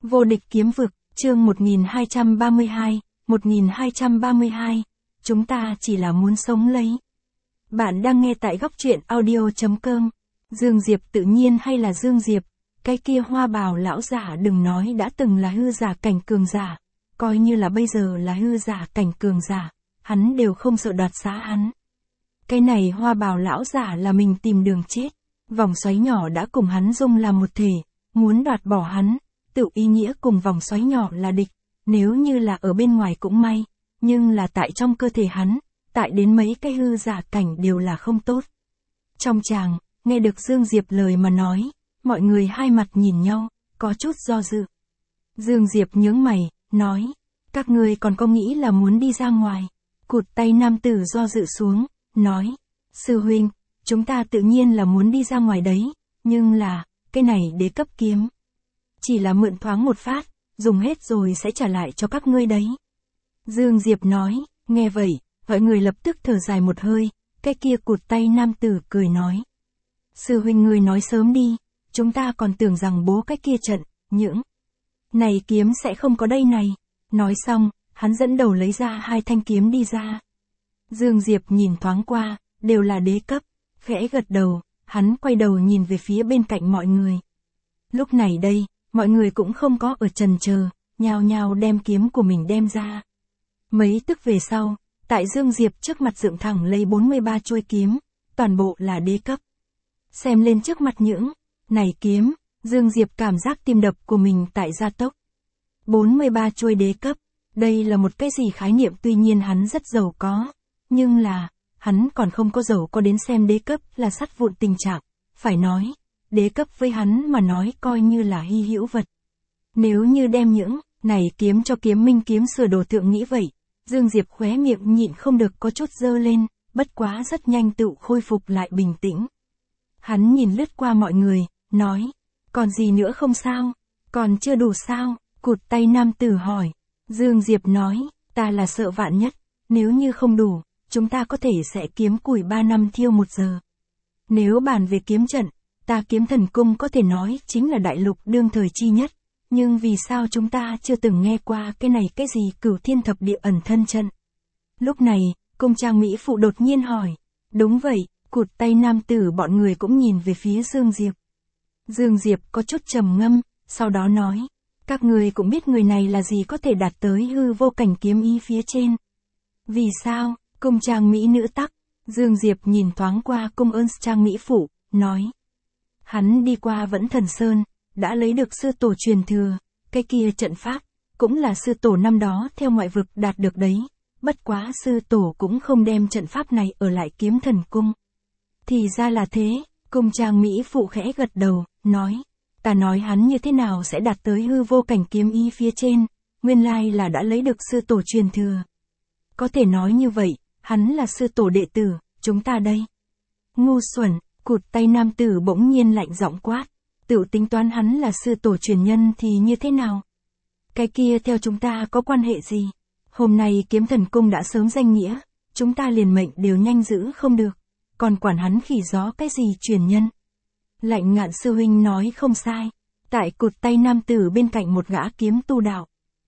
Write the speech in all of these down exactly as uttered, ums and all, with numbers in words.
Vô địch kiếm vực, chương một nghìn hai trăm ba mươi hai, một nghìn hai trăm ba mươi hai, chúng ta chỉ là muốn sống lấy. Bạn đang nghe tại góc truyện audio chấm com. Dương Diệp tự nhiên hay là Dương Diệp, cái kia hoa bào lão giả đừng nói đã từng là hư giả cảnh cường giả, coi như là bây giờ là hư giả cảnh cường giả, hắn đều không sợ đoạt xá hắn. Cái này hoa bào lão giả là mình tìm đường chết, vòng xoáy nhỏ đã cùng hắn dung làm một thể, muốn đoạt bỏ hắn, tự ý nghĩa cùng vòng xoáy nhỏ là địch, nếu như là ở bên ngoài cũng may, nhưng là tại trong cơ thể hắn, tại đến mấy cái hư giả cảnh đều là không tốt. Trong tràng, nghe được Dương Diệp lời mà nói, mọi người hai mặt nhìn nhau, có chút do dự. Dương Diệp nhướng mày, nói, các ngươi còn có nghĩ là muốn đi ra ngoài, cụt tay nam tử do dự xuống, nói, sư huynh, chúng ta tự nhiên là muốn đi ra ngoài đấy, nhưng là, cái này đế cấp kiếm. Chỉ là mượn thoáng một phát, dùng hết rồi sẽ trả lại cho các ngươi đấy. Dương Diệp nói, nghe vậy, mọi người lập tức thở dài một hơi, cái kia cụt tay nam tử cười nói. Sư huynh ngươi nói sớm đi, chúng ta còn tưởng rằng bố cái kia trận, những này kiếm sẽ không có đây này. Nói xong, hắn dẫn đầu lấy ra hai thanh kiếm đi ra. Dương Diệp nhìn thoáng qua, đều là đế cấp, khẽ gật đầu, hắn quay đầu nhìn về phía bên cạnh mọi người. Lúc này đây, mọi người cũng không có ở chần chờ, nhao nhao đem kiếm của mình đem ra. Mấy tức về sau, tại Dương Diệp trước mặt dựng thẳng lấy bốn mươi ba chuôi kiếm, toàn bộ là đế cấp. Xem lên trước mặt những này kiếm, Dương Diệp cảm giác tim đập của mình tại gia tốc. bốn mươi ba chuôi đế cấp, đây là một cái gì khái niệm, tuy nhiên hắn rất giàu có, nhưng là, hắn còn không có giàu có đến xem đế cấp là sắt vụn tình trạng, phải nói, đế cấp với hắn mà nói coi như là hy hữu vật. Nếu như đem những này kiếm cho Kiếm Minh kiếm sửa đồ thượng nghĩ vậy, Dương Diệp khóe miệng nhịn không được có chút dơ lên, bất quá rất nhanh tự khôi phục lại bình tĩnh. Hắn nhìn lướt qua mọi người, nói, còn gì nữa không sao, còn chưa đủ sao, cụt tay nam tử hỏi. Dương Diệp nói, ta là sợ vạn nhất, nếu như không đủ, chúng ta có thể sẽ kiếm củi ba năm thiêu một giờ. Nếu bàn về kiếm trận, ta Kiếm Thần Cung có thể nói chính là đại lục đương thời chi nhất, nhưng vì sao chúng ta chưa từng nghe qua cái này cái gì Cửu Thiên Thập Địa ẩn thân trận. Lúc này, cung trang mỹ phụ đột nhiên hỏi, đúng vậy, cụt tay nam tử bọn người cũng nhìn về phía Dương Diệp. Dương Diệp có chút trầm ngâm, sau đó nói, các người cũng biết người này là gì có thể đạt tới hư vô cảnh kiếm ý phía trên. Vì sao, cung trang mỹ nữ tắc, Dương Diệp nhìn thoáng qua cung ơn trang mỹ phụ, nói. Hắn đi qua Vẫn Thần Sơn, đã lấy được sư tổ truyền thừa, cái kia trận pháp, cũng là sư tổ năm đó theo ngoại vực đạt được đấy, bất quá sư tổ cũng không đem trận pháp này ở lại Kiếm Thần Cung. Thì ra là thế, cung trang mỹ phụ khẽ gật đầu, nói, ta nói hắn như thế nào sẽ đạt tới hư vô cảnh kiếm ý phía trên, nguyên lai là đã lấy được sư tổ truyền thừa. Có thể nói như vậy, hắn là sư tổ đệ tử, chúng ta đây. Ngu xuẩn, cụt tay nam tử bỗng nhiên lạnh giọng quát, tự tính toán hắn là sư tổ truyền nhân thì như thế nào? Cái kia theo chúng ta có quan hệ gì? Hôm nay Kiếm Thần Cung đã sớm danh nghĩa, chúng ta liền mệnh đều nhanh giữ không được, còn quản hắn khỉ gió cái gì truyền nhân. Lạnh Ngạn sư huynh nói không sai, tại cụt tay nam tử bên cạnh một gã kiếm tu đạo.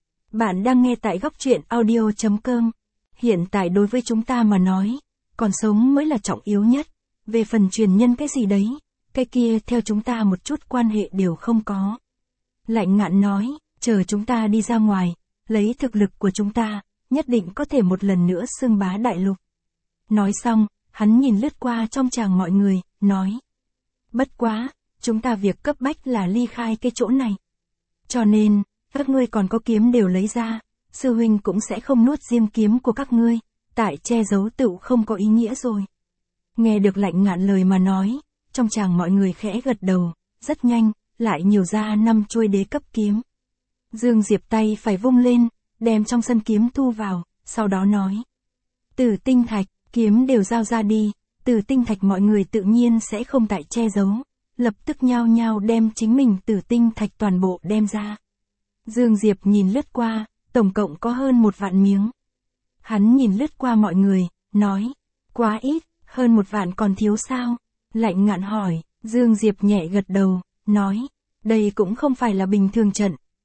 Bạn đang nghe tại góc truyện audio chấm com. Hiện tại đối với chúng ta mà nói, còn sống mới là trọng yếu nhất, về phần truyền nhân cái gì đấy, cái kia theo chúng ta một chút quan hệ đều không có. Lạnh Ngạn nói, chờ chúng ta đi ra ngoài, lấy thực lực của chúng ta, nhất định có thể một lần nữa xưng bá đại lục. Nói xong, hắn nhìn lướt qua trong tràng mọi người, nói. Bất quá, chúng ta việc cấp bách là ly khai cái chỗ này. Cho nên, các ngươi còn có kiếm đều lấy ra, sư huynh cũng sẽ không nuốt diêm kiếm của các ngươi, tại che giấu tựu không có ý nghĩa rồi. Nghe được Lạnh Ngạn lời mà nói, trong tràng mọi người khẽ gật đầu, rất nhanh, lại nhiều ra năm chuôi đế cấp kiếm. Dương Diệp tay phải vung lên, đem trong sân kiếm thu vào, sau đó nói. Tử tinh thạch, kiếm đều giao ra đi, Tử tinh thạch mọi người tự nhiên sẽ không tại che giấu, lập tức nhao nhao đem chính mình tử tinh thạch toàn bộ đem ra. Dương Diệp nhìn lướt qua, tổng cộng có hơn một vạn miếng. Hắn nhìn lướt qua mọi người, nói, quá ít, hơn một vạn còn thiếu sao? Lạnh Ngạn hỏi, Dương Diệp nhẹ gật đầu, nói, đây cũng không phải là bình thường trận,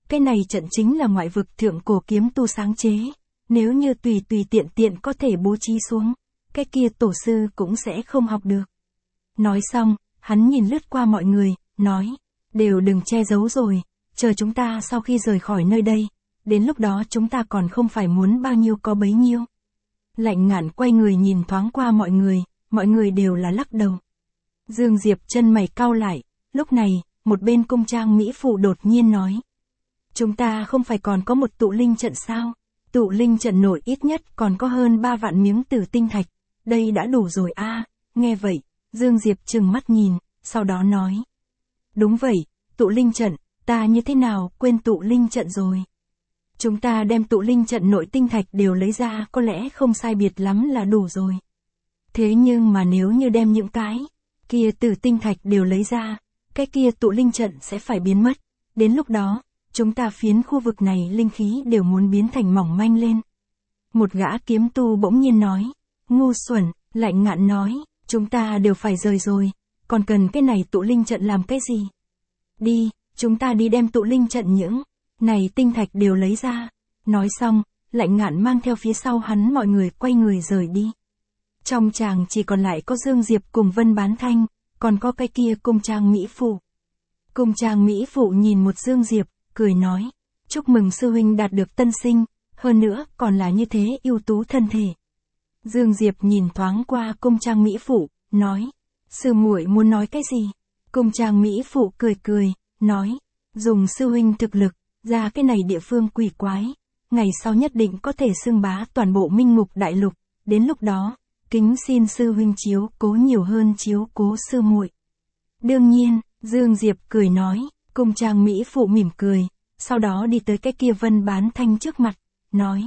cái này trận chính là ngoại vực thượng cổ kiếm tu sáng chế, nếu như tùy tùy tiện tiện có thể bố trí xuống, cái kia tổ sư cũng sẽ không học được. Nói xong, hắn nhìn lướt qua mọi người, nói, đều đừng che giấu rồi, chờ chúng ta sau khi rời khỏi nơi đây, đến lúc đó chúng ta còn không phải muốn bao nhiêu có bấy nhiêu. Lạnh Ngạn quay người nhìn thoáng qua mọi người, mọi người đều là lắc đầu. Dương Diệp chân mày cau lại, lúc này, một bên cung trang mỹ phụ đột nhiên nói. Chúng ta không phải còn có một tụ linh trận sao? Tụ linh trận nội ít nhất còn có hơn ba vạn miếng tử tinh thạch, đây đã đủ rồi a. À, nghe vậy, Dương Diệp trừng mắt nhìn, sau đó nói. Đúng vậy, tụ linh trận, ta như thế nào quên tụ linh trận rồi. Chúng ta đem tụ linh trận nội tinh thạch đều lấy ra có lẽ không sai biệt lắm là đủ rồi. Thế nhưng mà nếu như đem những cái kia tử tinh thạch đều lấy ra, cái kia tụ linh trận sẽ phải biến mất. Đến lúc đó, chúng ta phiến khu vực này linh khí đều muốn biến thành mỏng manh lên. Một gã kiếm tu bỗng nhiên nói. Ngu xuẩn, Lạnh Ngạn nói, chúng ta đều phải rời rồi, còn cần cái này tụ linh trận làm cái gì? Đi, chúng ta đi đem tụ linh trận những này tinh thạch đều lấy ra. Nói xong, Lạnh Ngạn mang theo phía sau hắn mọi người quay người rời đi. Trong tràng chỉ còn lại có Dương Diệp cùng Vân Bán Thanh, còn có cái kia cung trang mỹ phụ. Cung trang mỹ phụ nhìn một Dương Diệp, cười nói, chúc mừng sư huynh đạt được tân sinh, hơn nữa còn là như thế ưu tú thân thể. Dương Diệp nhìn thoáng qua cung trang mỹ phụ, nói, sư muội muốn nói cái gì? Cung trang mỹ phụ cười cười, nói, dùng sư huynh thực lực, ra cái này địa phương quỷ quái, ngày sau nhất định có thể xưng bá toàn bộ Minh Ngục Đại Lục, đến lúc đó, kính xin sư huynh chiếu cố nhiều hơn chiếu cố sư muội. Đương nhiên, Dương Diệp cười nói, cung trang mỹ phụ mỉm cười, sau đó đi tới cái kia Vân Bán Thanh trước mặt, nói,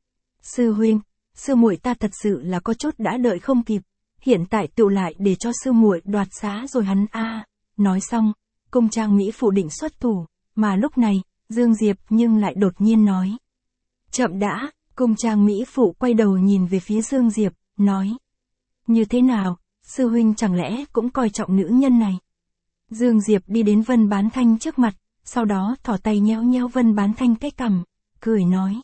sư huynh, sư muội ta thật sự là có chút đã đợi không kịp, hiện tại tựu lại để cho sư muội đoạt xá rồi hắn a. À. Nói xong, cung trang mỹ phụ định xuất thủ, mà lúc này, Dương Diệp nhưng lại đột nhiên nói. Chậm đã, cung trang mỹ phụ quay đầu nhìn về phía Dương Diệp, nói. Như thế nào, sư huynh chẳng lẽ cũng coi trọng nữ nhân này? Dương Diệp đi đến Vân Bán Thanh trước mặt, sau đó thỏ tay nhéo nhéo Vân Bán Thanh cái cằm, cười nói.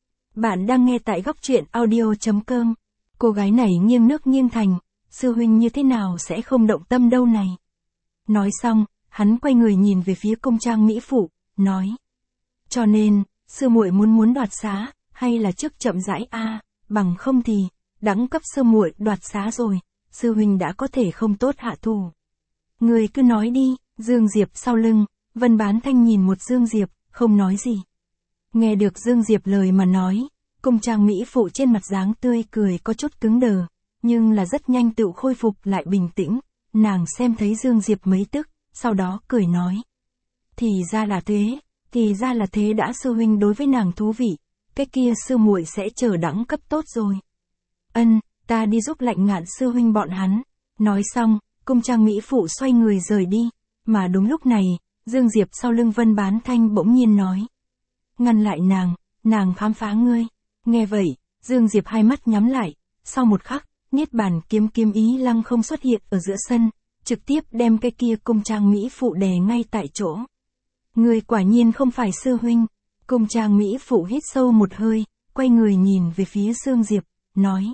Bạn đang nghe tại góc truyện audio chấm com. Cô gái này nghiêng nước nghiêng thành, sư huynh như thế nào sẽ không động tâm đâu này. Nói xong, hắn quay người nhìn về phía cung trang mỹ phụ, nói. Cho nên, sư muội muốn muốn đoạt xá, hay là trước chậm rãi a, à, bằng không thì, đẳng cấp sư muội đoạt xá rồi, sư huynh đã có thể không tốt hạ thủ. Người cứ nói đi, Dương Diệp sau lưng, Vân Bán Thanh nhìn một Dương Diệp, không nói gì. Nghe được Dương Diệp lời mà nói, cung trang mỹ phụ trên mặt dáng tươi cười có chút cứng đờ, nhưng là rất nhanh tự khôi phục lại bình tĩnh, nàng xem thấy Dương Diệp mấy tức, sau đó cười nói. Thì ra là thế, thì ra là thế đã sư huynh đối với nàng thú vị, cái kia sư muội sẽ chờ đẳng cấp tốt rồi. Ân, ta đi giúp Lạnh Ngạn sư huynh bọn hắn. Nói xong, cung trang mỹ phụ xoay người rời đi, mà đúng lúc này, Dương Diệp sau lưng Vân Bán Thanh bỗng nhiên nói. Ngăn lại nàng, nàng khám phá ngươi. Nghe vậy, Dương Diệp hai mắt nhắm lại, sau một khắc, Niết Bàn kiếm kiếm ý lăng không xuất hiện ở giữa sân, trực tiếp đem cái kia cung trang mỹ phụ đè ngay tại chỗ. Ngươi quả nhiên không phải sư huynh. Cung trang mỹ phụ hít sâu một hơi, quay người nhìn về phía Dương Diệp, nói.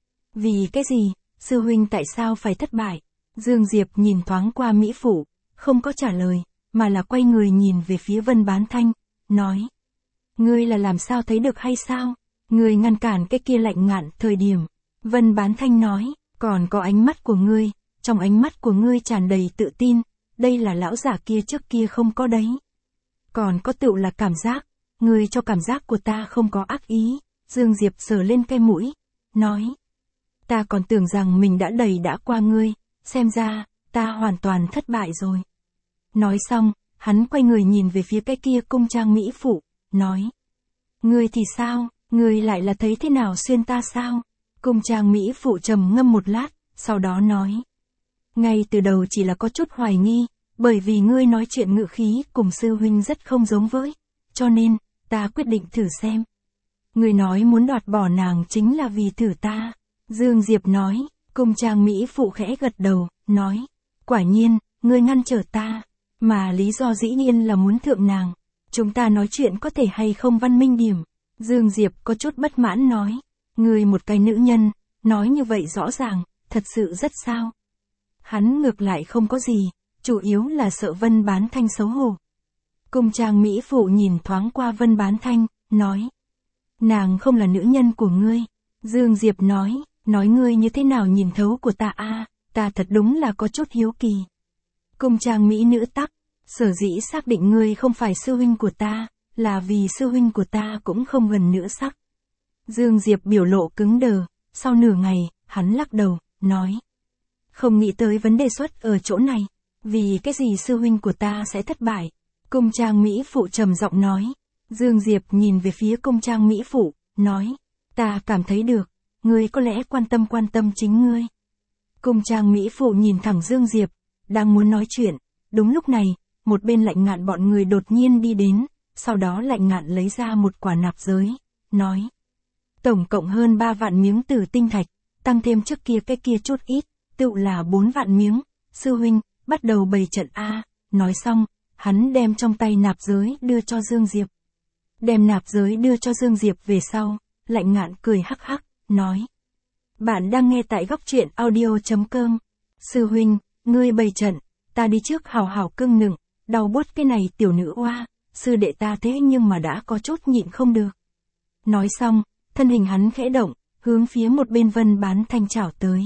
Vì cái gì, sư huynh tại sao phải thất bại? Dương Diệp nhìn thoáng qua mỹ phụ, không có trả lời, mà là quay người nhìn về phía Vân Bán Thanh, nói. Ngươi là làm sao thấy được hay sao? Ngươi ngăn cản cái kia Lạnh Ngạn thời điểm. Vân Bán Thanh nói, còn có ánh mắt của ngươi, trong ánh mắt của ngươi tràn đầy tự tin, đây là lão giả kia trước kia không có đấy. Còn có tựu là cảm giác, ngươi cho cảm giác của ta không có ác ý. Dương Diệp sờ lên cái mũi, nói. Ta còn tưởng rằng mình đã đầy đã qua ngươi, xem ra, ta hoàn toàn thất bại rồi. Nói xong, hắn quay người nhìn về phía cái kia cung trang mỹ phụ, nói. Ngươi thì sao, ngươi lại là thấy thế nào xuyên ta sao? Cung trang mỹ phụ trầm ngâm một lát, sau đó nói. Ngay từ đầu chỉ là có chút hoài nghi, bởi vì ngươi nói chuyện ngự khí cùng sư huynh rất không giống với, cho nên, ta quyết định thử xem. Ngươi nói muốn đoạt bỏ nàng chính là vì thử ta. Dương Diệp nói, cung trang mỹ phụ khẽ gật đầu, nói. Quả nhiên, ngươi ngăn trở ta, mà lý do dĩ nhiên là muốn thượng nàng. Chúng ta nói chuyện có thể hay không văn minh điểm. Dương Diệp có chút bất mãn nói. Ngươi một cái nữ nhân, nói như vậy rõ ràng, thật sự rất sao. Hắn ngược lại không có gì, chủ yếu là sợ Vân Bán Thanh xấu hổ. Cung trang mỹ phụ nhìn thoáng qua Vân Bán Thanh, nói. Nàng không là nữ nhân của ngươi. Dương Diệp nói, nói ngươi như thế nào nhìn thấu của ta a, ta thật đúng là có chút hiếu kỳ. Cung trang mỹ nữ tắc, sở dĩ xác định ngươi không phải sư huynh của ta, là vì sư huynh của ta cũng không gần nữa sắc. Dương Diệp biểu lộ cứng đờ, sau nửa ngày, hắn lắc đầu, nói. Không nghĩ tới vấn đề xuất ở chỗ này, vì cái gì sư huynh của ta sẽ thất bại. Cung trang mỹ phụ trầm giọng nói. Dương Diệp nhìn về phía cung trang mỹ phụ, nói. Ta cảm thấy được, ngươi có lẽ quan tâm quan tâm chính ngươi. Cung trang mỹ phụ nhìn thẳng Dương Diệp, đang muốn nói chuyện. Đúng lúc này, một bên Lạnh Ngạn bọn người đột nhiên đi đến, sau đó Lạnh Ngạn lấy ra một quả nạp giới, nói. Tổng cộng hơn ba vạn miếng tử tinh thạch, tăng thêm trước kia cái kia chút ít, tựu là bốn vạn miếng. Sư huynh, bắt đầu bày trận A. Nói xong, hắn đem trong tay nạp giới đưa cho Dương Diệp. Đem nạp giới đưa cho Dương Diệp về sau, Lạnh Ngạn cười hắc hắc, nói. Bạn đang nghe tại góc truyện audio chấm com. Sư huynh, ngươi bày trận, ta đi trước hào hào cưng nựng, đau buốt cái này tiểu nữ oa, sư đệ ta thế nhưng mà đã có chút nhịn không được. Nói xong, thân hình hắn khẽ động, hướng phía một bên Vân Bán Thanh chảo tới.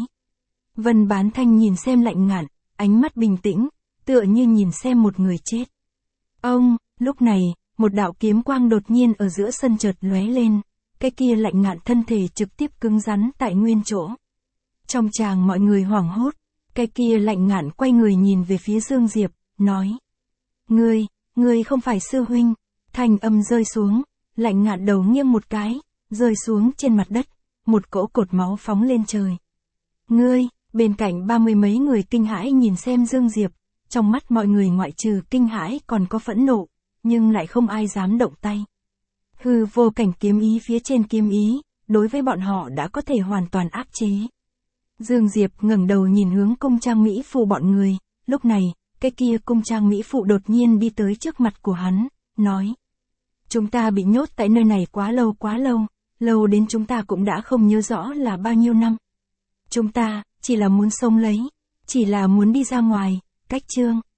Vân Bán Thanh nhìn xem Lạnh Ngạn, ánh mắt bình tĩnh, tựa như nhìn xem một người chết. Ông, lúc này, một đạo kiếm quang đột nhiên ở giữa sân chợt lóe lên, cái kia Lạnh Ngạn thân thể trực tiếp cứng rắn tại nguyên chỗ. Trong tràng mọi người hoảng hốt, cái kia Lạnh Ngạn quay người nhìn về phía Dương Diệp, nói. Ngươi, ngươi không phải sư huynh. Thanh âm rơi xuống, Lạnh Ngạn đầu nghiêng một cái, rơi xuống trên mặt đất, một cỗ cột máu phóng lên trời. Ngươi, bên cạnh ba mươi mấy người kinh hãi nhìn xem Dương Diệp, trong mắt mọi người ngoại trừ kinh hãi còn có phẫn nộ, nhưng lại không ai dám động tay. Hư vô cảnh kiếm ý phía trên kiếm ý, đối với bọn họ đã có thể hoàn toàn áp chế. Dương Diệp ngẩng đầu nhìn hướng cung trang mỹ phụ bọn người, lúc này, cái kia cung trang mỹ phụ đột nhiên đi tới trước mặt của hắn, nói. Chúng ta bị nhốt tại nơi này quá lâu quá lâu, lâu đến chúng ta cũng đã không nhớ rõ là bao nhiêu năm. Chúng ta, chỉ là muốn sống lấy, chỉ là muốn đi ra ngoài, cách chương.